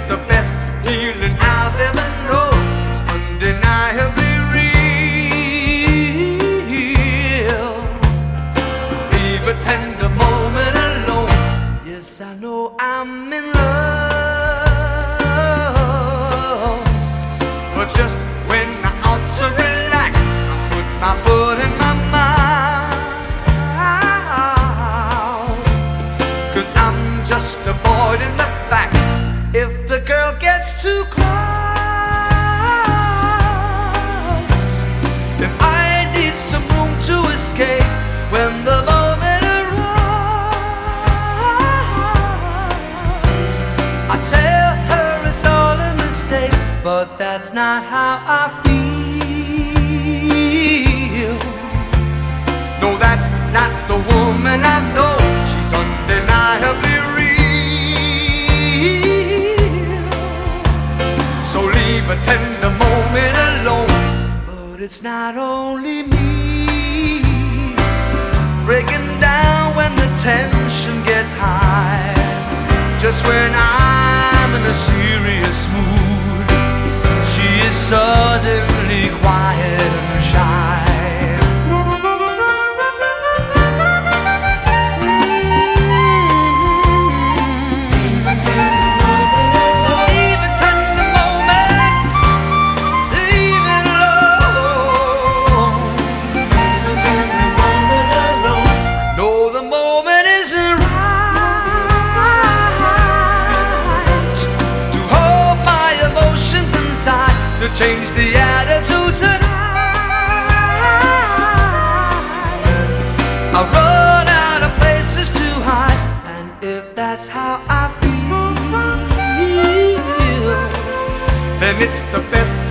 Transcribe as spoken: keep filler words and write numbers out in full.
the best feeling I've ever known. It's undeniably real. Leave a tender moment alone. Yes, I know I'm in love, but just when I ought to relax, I put my foot in my mouth, 'cause I'm just avoiding the facts. If the girl gets too close, if I need some room to escape when the moment arrives, I tell her it's all a mistake, but that's not how I feel. No, that's not the woman I know. She's undeniably real. So leave a tender moment alone. But it's not only me breaking down when the tension gets high. Just when I'm in a serious mood, she is suddenly quiet and shy. To change the attitude tonight, I run out of places to hide. And if that's how I feel, then it's the best